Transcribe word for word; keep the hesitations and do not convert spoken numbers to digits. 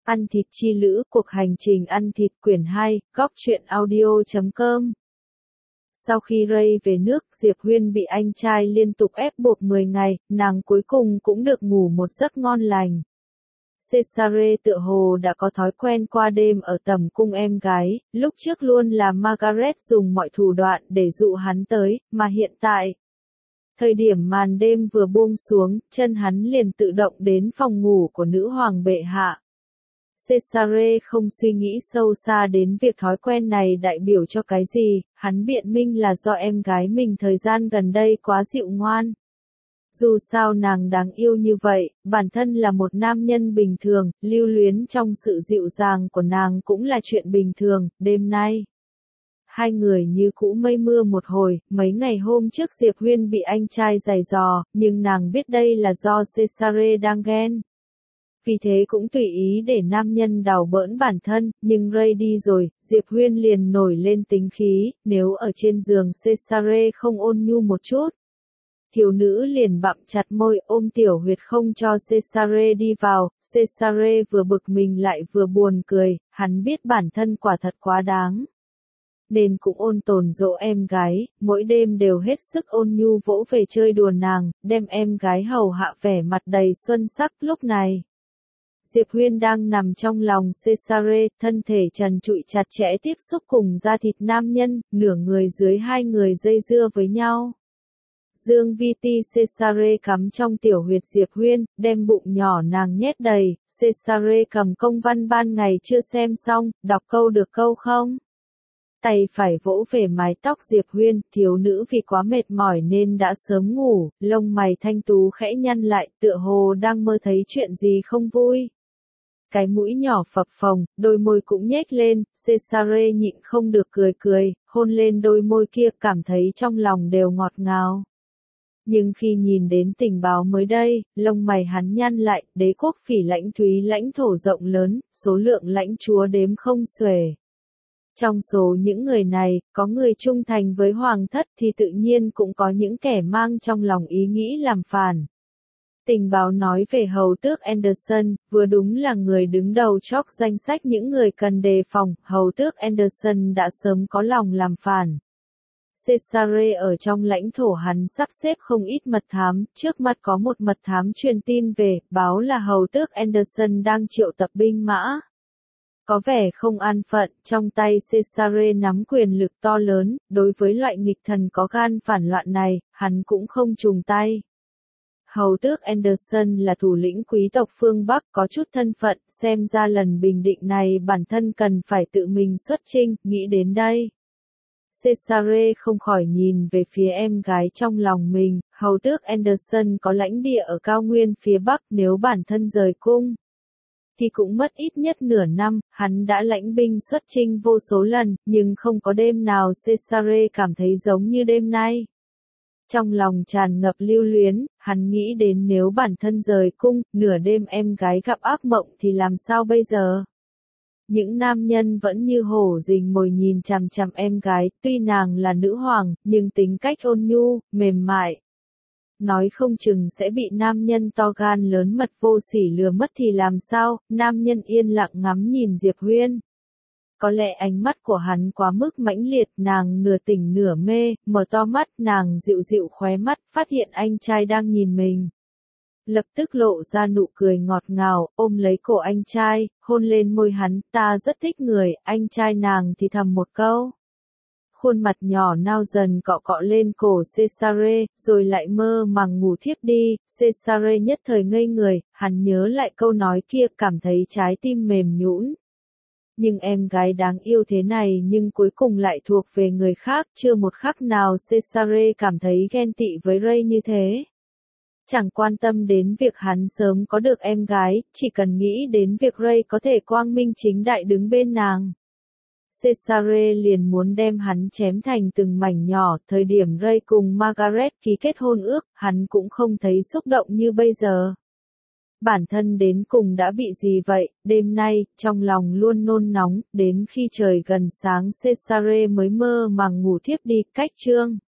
Ăn thịt chi lữ, cuộc hành trình ăn thịt quyển hai, góc truyện audio chấm com. Sau khi Ray về nước, Diệp Huyên bị anh trai liên tục ép buộc mười ngày, nàng cuối cùng cũng được ngủ một giấc ngon lành. Cesare tựa hồ đã có thói quen qua đêm ở tầm cung em gái, lúc trước luôn là Margaret dùng mọi thủ đoạn để dụ hắn tới, mà hiện tại, thời điểm màn đêm vừa buông xuống, chân hắn liền tự động đến phòng ngủ của nữ hoàng bệ hạ. Cesare không suy nghĩ sâu xa đến việc thói quen này đại biểu cho cái gì, hắn biện minh là do em gái mình thời gian gần đây quá dịu ngoan. Dù sao nàng đáng yêu như vậy, bản thân là một nam nhân bình thường, lưu luyến trong sự dịu dàng của nàng cũng là chuyện bình thường. Đêm nay, hai người như cũ mây mưa một hồi, mấy ngày hôm trước Diệp Huyên bị anh trai giày dò, nhưng nàng biết đây là do Cesare đang ghen. Vì thế cũng tùy ý để nam nhân đào bỡn bản thân, nhưng Ray đi rồi, Diệp Huyên liền nổi lên tính khí, nếu ở trên giường Cesare không ôn nhu một chút. Thiếu nữ liền bặm chặt môi ôm tiểu huyệt không cho Cesare đi vào, Cesare vừa bực mình lại vừa buồn cười, hắn biết bản thân quả thật quá đáng. Nên cũng ôn tồn dỗ em gái, mỗi đêm đều hết sức ôn nhu vỗ về chơi đùa nàng, đem em gái hầu hạ vẻ mặt đầy xuân sắc. Lúc này, Diệp Huyên đang nằm trong lòng Cesare, thân thể trần trụi chặt chẽ tiếp xúc cùng da thịt nam nhân, nửa người dưới hai người dây dưa với nhau. Dương vi ti Cesare cắm trong tiểu huyệt Diệp Huyên, đem bụng nhỏ nàng nhét đầy, Cesare cầm công văn ban ngày chưa xem xong, đọc câu được câu không? Tay phải vỗ về mái tóc Diệp Huyên, thiếu nữ vì quá mệt mỏi nên đã sớm ngủ, lông mày thanh tú khẽ nhăn lại, tựa hồ đang mơ thấy chuyện gì không vui. Cái mũi nhỏ phập phồng, đôi môi cũng nhếch lên, Cesare nhịn không được cười cười, hôn lên đôi môi kia, cảm thấy trong lòng đều ngọt ngào. Nhưng khi nhìn đến tình báo mới đây, lông mày hắn nhăn lại, đế quốc Phỉ Lãnh Thúy lãnh thổ rộng lớn, số lượng lãnh chúa đếm không xuể. Trong số những người này, có người trung thành với hoàng thất thì tự nhiên cũng có những kẻ mang trong lòng ý nghĩ làm phản. Tình báo nói về hầu tước Anderson, vừa đúng là người đứng đầu chóp danh sách những người cần đề phòng, hầu tước Anderson đã sớm có lòng làm phản. Cesare ở trong lãnh thổ hắn sắp xếp không ít mật thám, trước mắt có một mật thám truyền tin về, báo là hầu tước Anderson đang triệu tập binh mã. Có vẻ không an phận, trong tay Cesare nắm quyền lực to lớn, đối với loại nghịch thần có gan phản loạn này, hắn cũng không chùn tay. Hầu tước Anderson là thủ lĩnh quý tộc phương Bắc có chút thân phận, xem ra lần bình định này bản thân cần phải tự mình xuất chinh, nghĩ đến đây. Cesare không khỏi nhìn về phía em gái trong lòng mình, hầu tước Anderson có lãnh địa ở cao nguyên phía Bắc, nếu bản thân rời cung thì cũng mất ít nhất nửa năm, hắn đã lãnh binh xuất chinh vô số lần, nhưng không có đêm nào Cesare cảm thấy giống như đêm nay. Trong lòng tràn ngập lưu luyến, hắn nghĩ đến nếu bản thân rời cung, nửa đêm em gái gặp ác mộng thì làm sao bây giờ? Những nam nhân vẫn như hổ rình mồi nhìn chằm chằm em gái, tuy nàng là nữ hoàng, nhưng tính cách ôn nhu, mềm mại. Nói không chừng sẽ bị nam nhân to gan lớn mật vô sỉ lừa mất thì làm sao? Nam nhân yên lặng ngắm nhìn Diệp Huyên. Có lẽ ánh mắt của hắn quá mức mãnh liệt, nàng nửa tỉnh nửa mê, mở to mắt, nàng dịu dịu khóe mắt, phát hiện anh trai đang nhìn mình. Lập tức lộ ra nụ cười ngọt ngào, ôm lấy cổ anh trai, hôn lên môi hắn, ta rất thích người, anh trai nàng thì thầm một câu. Khuôn mặt nhỏ nao dần cọ cọ lên cổ Cesare, rồi lại mơ màng ngủ thiếp đi, Cesare nhất thời ngây người, hắn nhớ lại câu nói kia, cảm thấy trái tim mềm nhũn. Nhưng em gái đáng yêu thế này nhưng cuối cùng lại thuộc về người khác, chưa một khắc nào Cesare cảm thấy ghen tị với Ray như thế. Chẳng quan tâm đến việc hắn sớm có được em gái, chỉ cần nghĩ đến việc Ray có thể quang minh chính đại đứng bên nàng. Cesare liền muốn đem hắn chém thành từng mảnh nhỏ, thời điểm Ray cùng Margaret ký kết hôn ước, hắn cũng không thấy xúc động như bây giờ. Bản thân đến cùng đã bị gì vậy, đêm nay, trong lòng luôn nôn nóng, đến khi trời gần sáng Cesare mới mơ màng ngủ thiếp đi, cách chương.